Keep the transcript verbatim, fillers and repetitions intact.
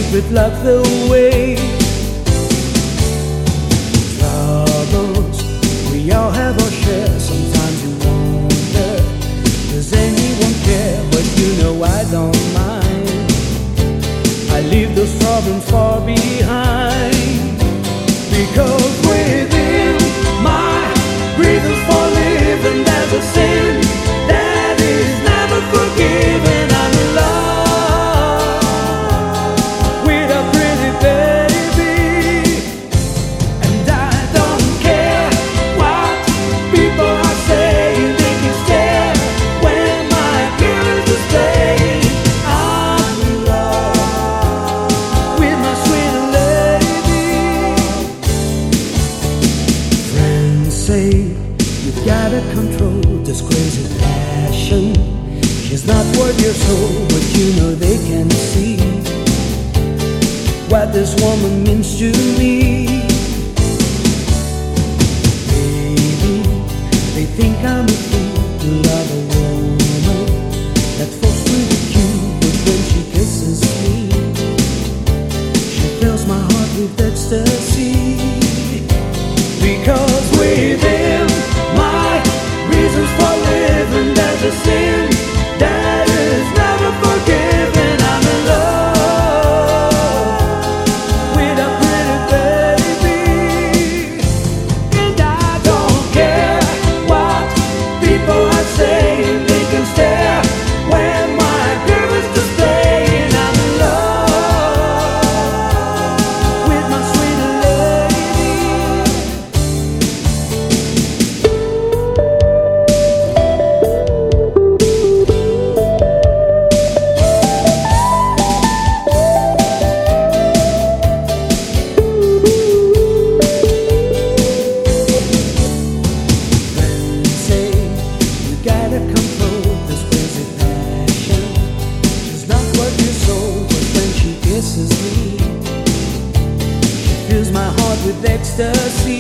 with luck the way. Troubles, we all have our share. Sometimes you wonder, does anyone care? But you know I don't mind. I leave those problems far behind, because within my reasons for living there's a sin that is never forgiven. I'm in love with a pretty baby, and I don't care what people are saying. They can stare when my appearance is playing. I'm in love with my sweet lady. Friends say you've gotta control this crazy passion. She's not worth your soul, but you know they can see what this woman means to me. Baby, they think I'm a fool to love a woman that falls with a cue, but when she kisses me, she fills my heart with ecstasy. Because within my reasons for living there's a sin that is never forgiven. I'm in love with a pretty baby, and I don't care what people are saying. They can stare when my appearance displaying. I'm in love with my sweet lady. Friends say you gotta control this crazy passion. She's not what you sold, but when she kisses me, she fills my heart with ecstasy.